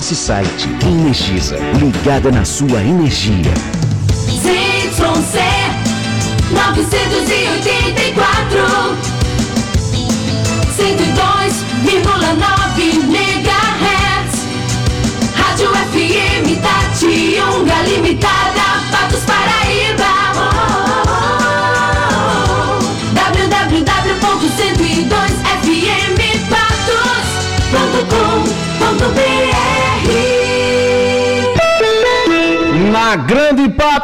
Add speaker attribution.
Speaker 1: Acesse o site Energisa, ligada na sua energia.
Speaker 2: ZYC 984 102,9 MHz. Rádio FM Tatiunga Limitada, Patos, Paraíba. www.102fmpatos.com.br.
Speaker 3: Na Grande Patos.